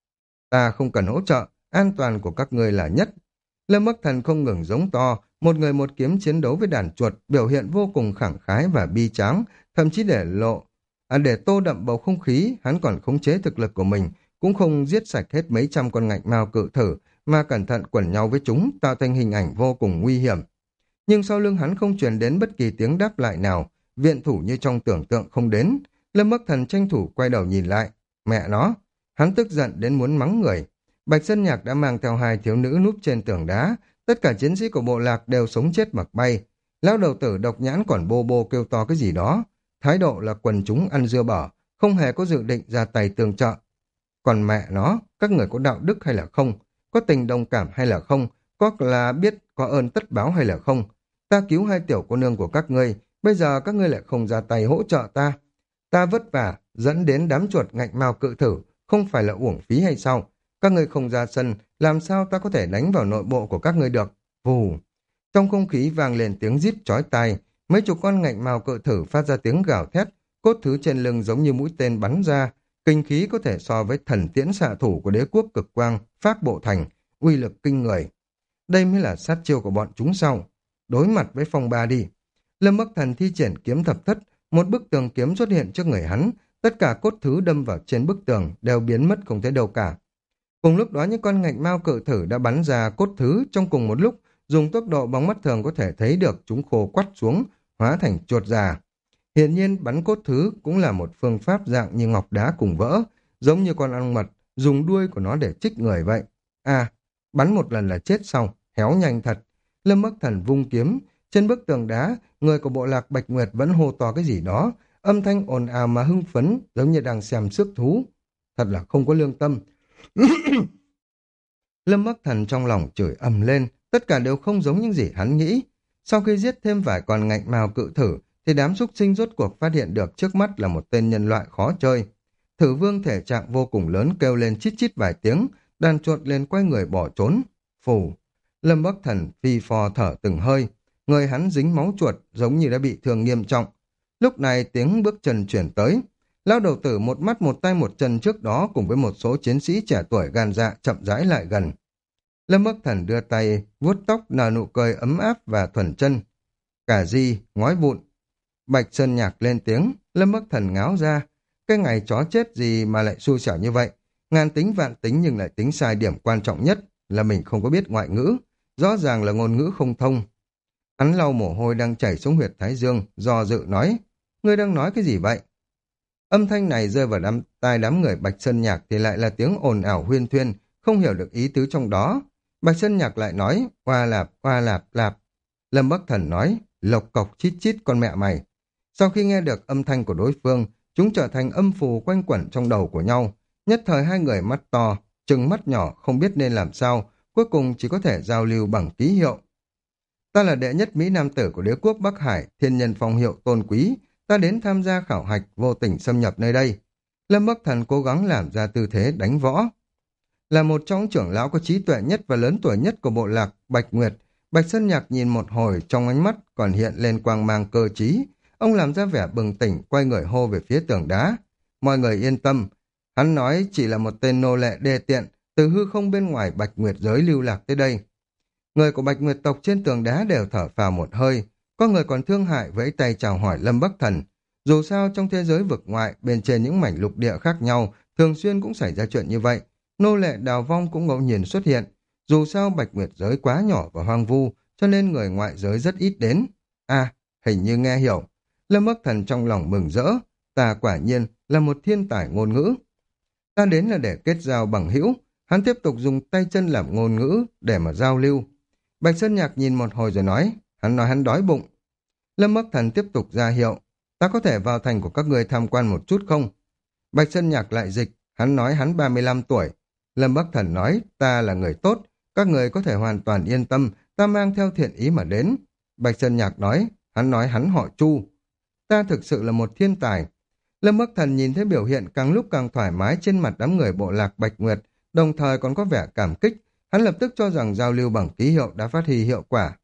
Ta không cần hỗ trợ, an toàn của các ngươi là nhất. Lâm Bắc Thần không ngừng giống to, một người một kiếm chiến đấu với đàn chuột, biểu hiện vô cùng khẳng khái và bi tráng, thậm chí để lộ. À, để tô đậm bầu không khí, hắn còn khống chế thực lực của mình, cũng không giết sạch hết mấy trăm con ngạnh mao cự thử, mà cẩn thận quẩn nhau với chúng, tạo thành hình ảnh vô cùng nguy hiểm. Nhưng sau lưng hắn không truyền đến bất kỳ tiếng đáp lại nào, viện thủ như trong tưởng tượng không đến. Lâm Bắc Thần tranh thủ quay đầu nhìn lại. Mẹ nó! Hắn tức giận đến muốn mắng người. Bạch Sơn Nhạc đã mang theo hai thiếu nữ núp trên tường đá, tất cả chiến sĩ của bộ lạc đều sống chết mặc bay. Lão đầu tử độc nhãn còn bô bô kêu to cái gì đó. Thái độ là quần chúng ăn dưa bở, không hề có dự định ra tay tương trợ. Còn mẹ nó, các người có đạo đức hay là không? Có tình đồng cảm hay là không? Có là biết có ơn tất báo hay là không? Ta cứu hai tiểu cô nương của các ngươi, bây giờ các ngươi lại không ra tay hỗ trợ ta. Ta vất vả, dẫn đến đám chuột ngạnh mao cự thử, không phải là uổng phí hay sao? Các ngươi không ra sân, làm sao ta có thể đánh vào nội bộ của các ngươi được? Vù! Trong không khí vang lên tiếng rít chói tai, mấy chục con ngạnh mao cự thử phát ra tiếng gào thét, cốt thứ trên lưng giống như mũi tên bắn ra, kinh khí có thể so với thần tiễn xạ thủ của đế quốc cực quang, Pháp Bộ Thành, uy lực kinh người. Đây mới là sát chiêu của bọn chúng sau. Đối mặt với phong ba đi. Lâm Bắc Thần thi triển kiếm thập thất, một bức tường kiếm xuất hiện trước người hắn, tất cả cốt thứ đâm vào trên bức tường đều biến mất không thấy đâu cả. Cùng lúc đó những con ngạnh mao cự thử đã bắn ra cốt thứ trong cùng một lúc, dùng tốc độ bóng mắt thường có thể thấy được chúng khô quắt xuống, hóa thành chuột già. Hiện nhiên bắn cốt thứ cũng là một phương pháp dạng như ngọc đá cùng vỡ, giống như con ong mật, dùng đuôi của nó để trích người vậy. À, bắn một lần là chết xong, héo nhanh thật. Lâm Bắc Thần vung kiếm, trên bức tường đá, người của bộ lạc Bạch Nguyệt vẫn hô to cái gì đó, âm thanh ồn ào mà hưng phấn, giống như đang xem xước thú. Thật là không có lương tâm. Lâm Bắc Thần trong lòng chửi ầm lên, tất cả đều không giống những gì hắn nghĩ. Sau khi giết thêm vài con ngạnh mào cự thử, thì đám súc sinh rốt cuộc phát hiện được trước mắt là một tên nhân loại khó chơi. Thử vương thể trạng vô cùng lớn kêu lên chít chít vài tiếng, đàn chuột lên quay người bỏ trốn. Phù! Lâm Bắc Thần phi phò thở từng hơi, người hắn dính máu chuột giống như đã bị thương nghiêm trọng. Lúc này tiếng bước chân chuyển tới. Lão đầu tử một mắt một tay một chân trước đó cùng với một số chiến sĩ trẻ tuổi gan dạ chậm rãi lại gần. Lâm Bắc Thần đưa tay vuốt tóc nở nụ cười ấm áp và thuần chân. Cả di, ngói vụn. Bạch Sơn Nhạc lên tiếng, Lâm Bắc Thần ngáo ra. Cái ngày chó chết gì mà lại xui xẻo như vậy? Ngàn tính vạn tính nhưng lại tính sai điểm quan trọng nhất là mình không có biết ngoại ngữ. Rõ ràng là ngôn ngữ không thông. Hắn lau mồ hôi đang chảy xuống huyệt thái dương, do dự nói. Ngươi đang nói cái gì vậy? Âm thanh này rơi vào đám tai đám người Bạch Sơn Nhạc thì lại là tiếng ồn ào huyên thuyên, không hiểu được ý tứ trong đó. Bạch Sơn Nhạc lại nói, oa lạp, oa lạp, lạp. Lâm Bắc Thần nói, lộc cọc chít chít con mẹ mày. Sau khi nghe được âm thanh của đối phương, chúng trở thành âm phù quanh quẩn trong đầu của nhau. Nhất thời hai người mắt to, trừng mắt nhỏ không biết nên làm sao, cuối cùng chỉ có thể giao lưu bằng ký hiệu. Ta là đệ nhất Mỹ Nam tử của đế quốc Bắc Hải, thiên nhân phong hiệu tôn quý, ta đến tham gia khảo hạch vô tình xâm nhập nơi đây. Lâm Bắc Thần cố gắng làm ra tư thế đánh võ. Là một trong trưởng lão có trí tuệ nhất và lớn tuổi nhất của bộ lạc Bạch Nguyệt, Bạch Sơn Nhạc nhìn một hồi trong ánh mắt còn hiện lên quang mang cơ trí. Ông làm ra vẻ bừng tỉnh, quay người hô về phía tường đá. Mọi người yên tâm, hắn nói chỉ là một tên nô lệ đê tiện, từ hư không bên ngoài Bạch Nguyệt giới lưu lạc tới đây. Người của Bạch Nguyệt tộc trên tường đá đều thở phào một hơi, có người còn thương hại vẫy tay chào hỏi Lâm Bắc Thần. Dù sao trong thế giới vực ngoại, bên trên những mảnh lục địa khác nhau, thường xuyên cũng xảy ra chuyện như vậy. Nô lệ đào vong cũng ngẫu nhiên xuất hiện. Dù sao Bạch Nguyệt giới quá nhỏ và hoang vu, cho nên người ngoại giới rất ít đến. À, hình như nghe hiểu. Lâm Bắc Thần trong lòng mừng rỡ, ta quả nhiên là một thiên tài ngôn ngữ. Ta đến là để kết giao bằng hữu, hắn tiếp tục dùng tay chân làm ngôn ngữ để mà giao lưu. Bạch Sơn Nhạc nhìn một hồi rồi nói, hắn nói hắn đói bụng. Lâm Bắc Thần tiếp tục ra hiệu, ta có thể vào thành của các người tham quan một chút không? Bạch Sơn Nhạc lại dịch, hắn nói hắn ba mươi lăm tuổi. Lâm Bắc Thần nói, ta là người tốt, các người có thể hoàn toàn yên tâm, ta mang theo thiện ý mà đến. Bạch Sơn Nhạc nói, hắn nói hắn họ Chu. Ta thực sự là một thiên tài. Lâm Bắc Thần nhìn thấy biểu hiện càng lúc càng thoải mái trên mặt đám người bộ lạc Bạch Nguyệt, đồng thời còn có vẻ cảm kích. Hắn lập tức cho rằng giao lưu bằng ký hiệu đã phát huy hiệu quả.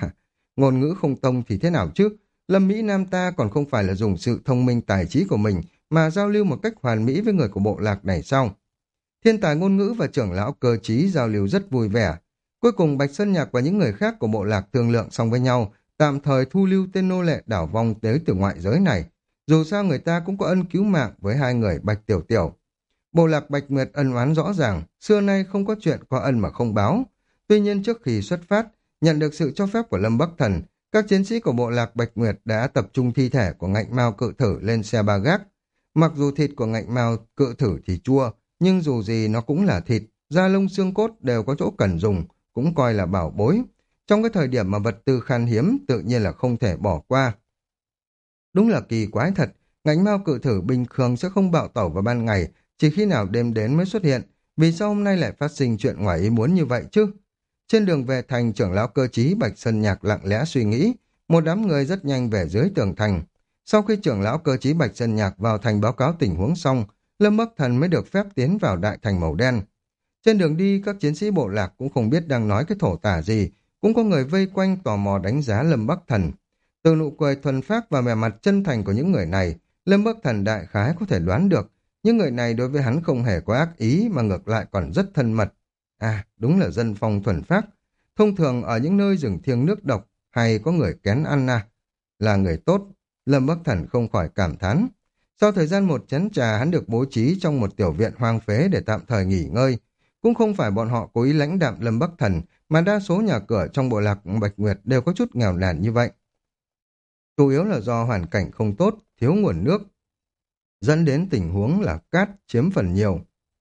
Ngôn ngữ không tông thì thế nào chứ? Lâm Mỹ Nam ta còn không phải là dùng sự thông minh tài trí của mình mà giao lưu một cách hoàn mỹ với người của bộ lạc này sao? Thiên tài ngôn ngữ và trưởng lão cơ trí giao lưu rất vui vẻ. Cuối cùng Bạch Sơn Nhạc và những người khác của bộ lạc thương lượng xong với nhau, tạm thời thu lưu tên nô lệ đảo vong tới từ ngoại giới này. Dù sao người ta cũng có ân cứu mạng với hai người Bạch Tiểu Tiểu. Bộ lạc Bạch Nguyệt ân oán rõ ràng, xưa nay không có chuyện có ân mà không báo. Tuy nhiên trước khi xuất phát, nhận được sự cho phép của Lâm Bắc Thần, các chiến sĩ của bộ lạc Bạch Nguyệt đã tập trung thi thể của ngạnh mao cự thử lên xe ba gác. Mặc dù thịt của ngạnh mao cự thử thì chua, nhưng dù gì nó cũng là thịt, da lông xương cốt đều có chỗ cần dùng, cũng coi là bảo bối. Trong cái thời điểm mà vật tư khan hiếm, tự nhiên là không thể bỏ qua. Đúng là kỳ quái thật, ngạnh mao cự thử bình thường sẽ không bạo tẩu vào ban ngày, chỉ khi nào đêm đến mới xuất hiện, vì sao hôm nay lại phát sinh chuyện ngoài ý muốn như vậy chứ? Trên đường về thành, trưởng lão cơ trí Bạch Sơn Nhạc lặng lẽ suy nghĩ, một đám người rất nhanh về dưới tường thành. Sau khi trưởng lão cơ trí Bạch Sơn Nhạc vào thành báo cáo tình huống xong, Lâm Bắc Thần mới được phép tiến vào đại thành màu đen. Trên đường đi, các chiến sĩ bộ lạc cũng không biết đang nói cái thổ tả gì, cũng có người vây quanh tò mò đánh giá Lâm Bắc Thần. Từ nụ cười thuần phác và vẻ mặt chân thành của những người này, Lâm Bắc Thần đại khái có thể đoán được, những người này đối với hắn không hề có ác ý mà ngược lại còn rất thân mật. À, đúng là dân phong thuần phác. Thông thường ở những nơi rừng thiêng nước độc hay có người kén ăn à. Là người tốt, Lâm Bắc Thần không khỏi cảm thán. Sau thời gian một chén trà, hắn được bố trí trong một tiểu viện hoang phế để tạm thời nghỉ ngơi. Cũng không phải bọn họ cố ý lãnh đạm Lâm Bắc Thần, mà đa số nhà cửa trong bộ lạc Bạch Nguyệt đều có chút nghèo nàn như vậy. Chủ yếu là do hoàn cảnh không tốt, thiếu nguồn nước, dẫn đến tình huống là cát chiếm phần nhiều.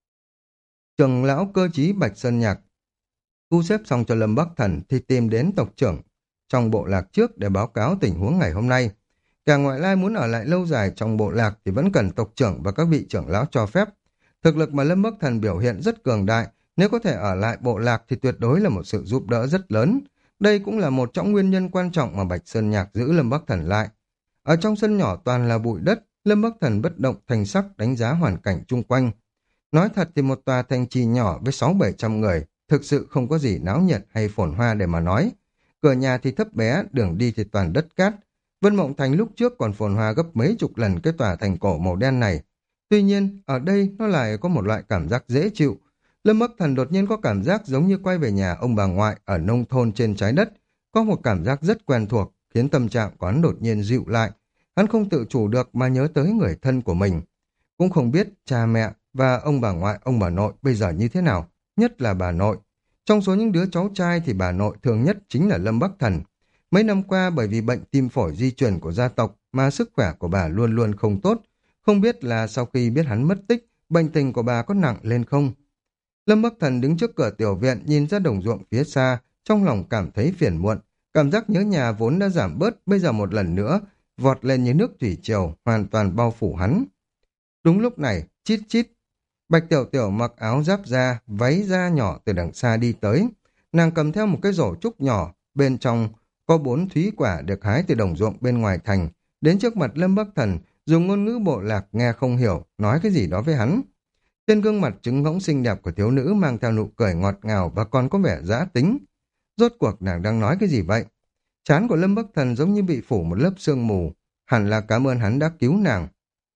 Trưởng lão cơ trí Bạch Sơn Nhạc thu xếp xong cho Lâm Bắc Thần thì tìm đến tộc trưởng trong bộ lạc trước để báo cáo tình huống ngày hôm nay. Cả ngoại lai muốn ở lại lâu dài trong bộ lạc thì vẫn cần tộc trưởng và các vị trưởng lão cho phép. Thực lực mà Lâm Bắc Thần biểu hiện rất cường đại, nếu có thể ở lại bộ lạc thì tuyệt đối là một sự giúp đỡ rất lớn. Đây cũng là một trong nguyên nhân quan trọng mà Bạch Sơn Nhạc giữ Lâm Bắc Thần lại. Ở trong sân nhỏ toàn là bụi đất, Lâm Bắc Thần bất động thanh sắc đánh giá hoàn cảnh chung quanh. Nói thật thì một tòa thành trì nhỏ với sáu bảy trăm người, thực sự không có gì náo nhiệt hay phồn hoa để mà nói. Cửa nhà thì thấp bé, đường đi thì toàn đất cát. Vân Mộng Thành lúc trước còn phồn hoa gấp mấy chục lần cái tòa thành cổ màu đen này. Tuy nhiên, ở đây nó lại có một loại cảm giác dễ chịu. Lâm Bắc Thần đột nhiên có cảm giác giống như quay về nhà ông bà ngoại ở nông thôn trên trái đất. Có một cảm giác rất quen thuộc, khiến tâm trạng của hắn đột nhiên dịu lại. Hắn không tự chủ được mà nhớ tới người thân của mình. Cũng không biết cha mẹ và ông bà ngoại, ông bà nội bây giờ như thế nào, nhất là bà nội. Trong số những đứa cháu trai thì bà nội thường nhất chính là Lâm Bắc Thần. Mấy năm qua bởi vì bệnh tim phổi di truyền của gia tộc mà sức khỏe của bà luôn luôn không tốt. Không biết là sau khi biết hắn mất tích, bệnh tình của bà có nặng lên không? Lâm Bắc Thần đứng trước cửa tiểu viện nhìn ra đồng ruộng phía xa, trong lòng cảm thấy phiền muộn. Cảm giác nhớ nhà vốn đã giảm bớt, bây giờ một lần nữa, vọt lên như nước thủy triều, hoàn toàn bao phủ hắn. Đúng lúc này, chít chít, Bạch Tiểu Tiểu mặc áo giáp da, váy da nhỏ từ đằng xa đi tới. Nàng cầm theo một cái rổ trúc nhỏ, bên trong có bốn thúy quả được hái từ đồng ruộng bên ngoài thành, đến trước mặt Lâm Bắc Thần, dùng ngôn ngữ bộ lạc nghe không hiểu, nói cái gì đó với hắn. Trên gương mặt trứng ngỗng xinh đẹp của thiếu nữ mang theo nụ cười ngọt ngào và còn có vẻ dã tính. Rốt cuộc nàng đang nói cái gì vậy? Trán của Lâm Bắc Thần giống như bị phủ một lớp sương mù, hẳn là cảm ơn hắn đã cứu nàng.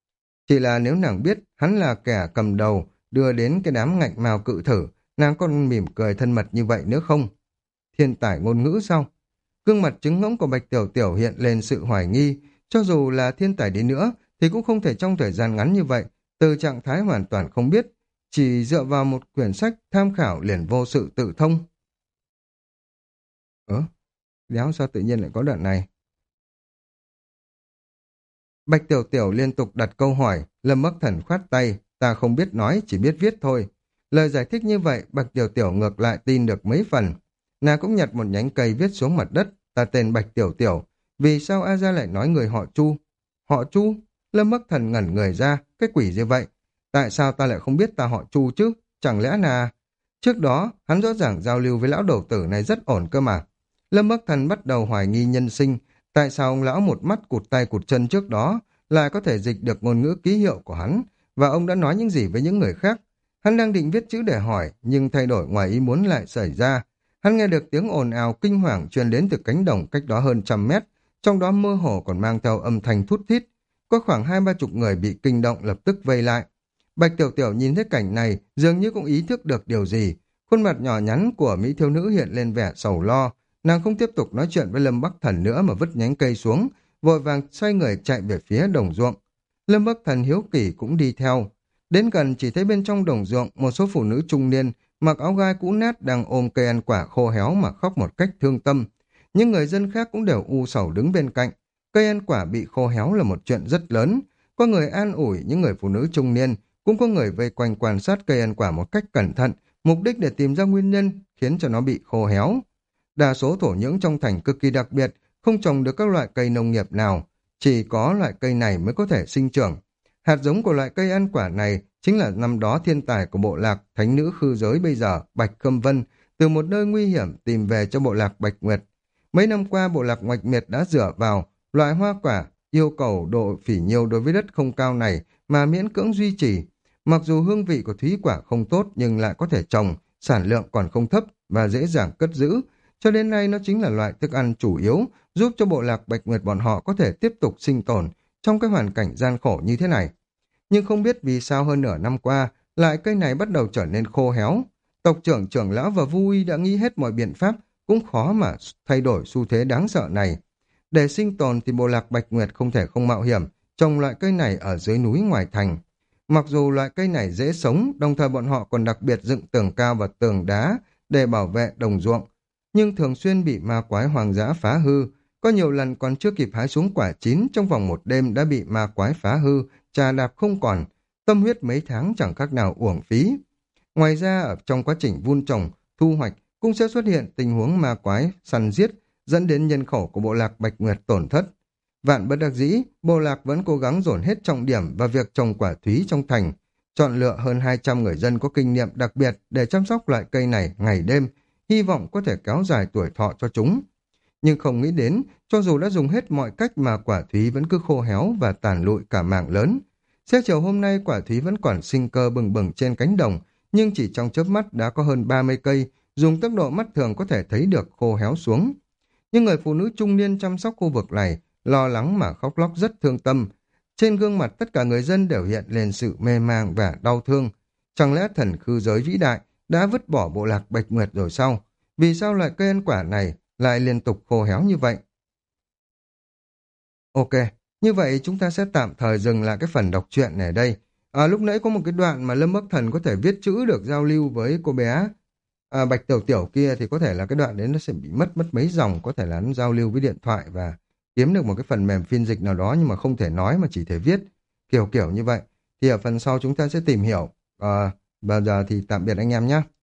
Chỉ là nếu nàng biết hắn là kẻ cầm đầu đưa đến cái đám ngạnh mào cự thử, nàng còn mỉm cười thân mật như vậy nữa không? Thiên tài ngôn ngữ sao? Gương mặt trứng ngỗng của Bạch Tiểu Tiểu hiện lên sự hoài nghi, cho dù là thiên tài đi nữa thì cũng không thể trong thời gian ngắn như vậy, từ trạng thái hoàn toàn không biết, chỉ dựa vào một quyển sách tham khảo liền vô sự tự thông. Ơ, đéo sao tự nhiên lại có đoạn này? Bạch Tiểu Tiểu liên tục đặt câu hỏi, Lâm Bắc Thần khoát tay, ta không biết nói, chỉ biết viết thôi. Lời giải thích như vậy, Bạch Tiểu Tiểu ngược lại tin được mấy phần. Nàng cũng nhặt một nhánh cây viết xuống mặt đất, ta tên Bạch Tiểu Tiểu, vì sao A Gia lại nói người họ Chu? Họ Chu? Lâm Bắc Thần ngẩn người ra, cái quỷ gì vậy? Tại sao ta lại không biết ta họ Chu chứ? Chẳng lẽ là... Trước đó, hắn rõ ràng giao lưu với lão đầu tử này rất ổn cơ mà. Lâm Bắc Thần bắt đầu hoài nghi nhân sinh, tại sao ông lão một mắt cụt tay cụt chân trước đó lại có thể dịch được ngôn ngữ ký hiệu của hắn, và ông đã nói những gì với những người khác. Hắn đang định viết chữ để hỏi, nhưng thay đổi ngoài ý muốn lại xảy ra. Hắn nghe được tiếng ồn ào kinh hoàng truyền đến từ cánh đồng cách đó hơn trăm mét, trong đó mơ hồ còn mang theo âm thanh thút thít. Có khoảng hai ba chục người bị kinh động lập tức vây lại. Bạch Tiểu Tiểu nhìn thấy cảnh này, dường như cũng ý thức được điều gì. Khuôn mặt nhỏ nhắn của Mỹ thiếu nữ hiện lên vẻ sầu lo. Nàng không tiếp tục nói chuyện với Lâm Bắc Thần nữa mà vứt nhánh cây xuống, vội vàng xoay người chạy về phía đồng ruộng. Lâm Bắc Thần hiếu kỳ cũng đi theo. Đến gần chỉ thấy bên trong đồng ruộng một số phụ nữ trung niên mặc áo gai cũ nát đang ôm cây ăn quả khô héo mà khóc một cách thương tâm. Những người dân khác cũng đều u sầu đứng bên cạnh. Cây ăn quả bị khô héo là một chuyện rất lớn. Có người an ủi những người phụ nữ trung niên, cũng có người vây quanh quan sát cây ăn quả một cách cẩn thận, mục đích để tìm ra nguyên nhân khiến cho nó bị khô héo. Đa số thổ nhưỡng trong thành cực kỳ đặc biệt, không trồng được các loại cây nông nghiệp nào, chỉ có loại cây này mới có thể sinh trưởng. Hạt giống của loại cây ăn quả này chính là năm đó thiên tài của bộ lạc thánh nữ khư giới bây giờ, Bạch Khâm Vân, từ một nơi nguy hiểm tìm về cho bộ lạc Bạch Nguyệt. Mấy năm qua bộ lạc Bạch Nguyệt đã dựa vào loại hoa quả yêu cầu độ phỉ nhiêu đối với đất không cao này mà miễn cưỡng duy trì. Mặc dù hương vị của thúy quả không tốt nhưng lại có thể trồng, sản lượng còn không thấp và dễ dàng cất giữ, cho đến nay nó chính là loại thức ăn chủ yếu giúp cho bộ lạc Bạch Nguyệt bọn họ có thể tiếp tục sinh tồn trong cái hoàn cảnh gian khổ như thế này. Nhưng không biết vì sao hơn nửa năm qua, lại cây này bắt đầu trở nên khô héo. Tộc trưởng, trưởng lão và vui đã nghĩ hết mọi biện pháp, cũng khó mà thay đổi xu thế đáng sợ này. Để sinh tồn thì bộ lạc Bạch Nguyệt không thể không mạo hiểm, trồng loại cây này ở dưới núi ngoài thành. Mặc dù loại cây này dễ sống, đồng thời bọn họ còn đặc biệt dựng tường cao và tường đá để bảo vệ đồng ruộng, nhưng thường xuyên bị ma quái hoang dã phá hư. Có nhiều lần còn chưa kịp hái xuống quả chín, trong vòng một đêm đã bị ma quái phá hư, trà đạp không còn, tâm huyết mấy tháng chẳng khác nào uổng phí. Ngoài ra, ở trong quá trình vun trồng, thu hoạch cũng sẽ xuất hiện tình huống ma quái săn giết, dẫn đến nhân khẩu của bộ lạc Bạch Nguyệt tổn thất. Vạn bất đắc dĩ, bộ lạc vẫn cố gắng dồn hết trọng điểm vào việc trồng quả thúy trong thành, chọn lựa hơn hai trăm người dân có kinh nghiệm đặc biệt để chăm sóc loại cây này ngày đêm, hy vọng có thể kéo dài tuổi thọ cho chúng. Nhưng không nghĩ đến, cho dù đã dùng hết mọi cách mà quả thúy vẫn cứ khô héo và tàn lụi cả mảng lớn. Xế chiều hôm nay quả thúy vẫn còn sinh cơ bừng bừng trên cánh đồng, nhưng chỉ trong chớp mắt đã có hơn ba mươi cây, dùng tốc độ mắt thường có thể thấy được khô héo xuống. Nhưng người phụ nữ trung niên chăm sóc khu vực này, lo lắng mà khóc lóc rất thương tâm. Trên gương mặt tất cả người dân đều hiện lên sự mê mang và đau thương. Chẳng lẽ thần khư giới vĩ đại đã vứt bỏ bộ lạc Bạch Nguyệt rồi sao? Vì sao loại cây ăn quả này lại liên tục khô héo như vậy? Ok, như vậy chúng ta sẽ tạm thời dừng lại cái phần đọc truyện này ở đây. À, lúc nãy có một cái đoạn mà Lâm Bắc Thần có thể viết chữ được giao lưu với cô bé à, Bạch Tiểu Tiểu kia, thì có thể là cái đoạn đấy nó sẽ bị mất mất mấy dòng, có thể là nó giao lưu với điện thoại và kiếm được một cái phần mềm phiên dịch nào đó nhưng mà không thể nói mà chỉ thể viết, kiểu kiểu như vậy. Thì ở phần sau chúng ta sẽ tìm hiểu. À, bây giờ thì tạm biệt anh em nhé.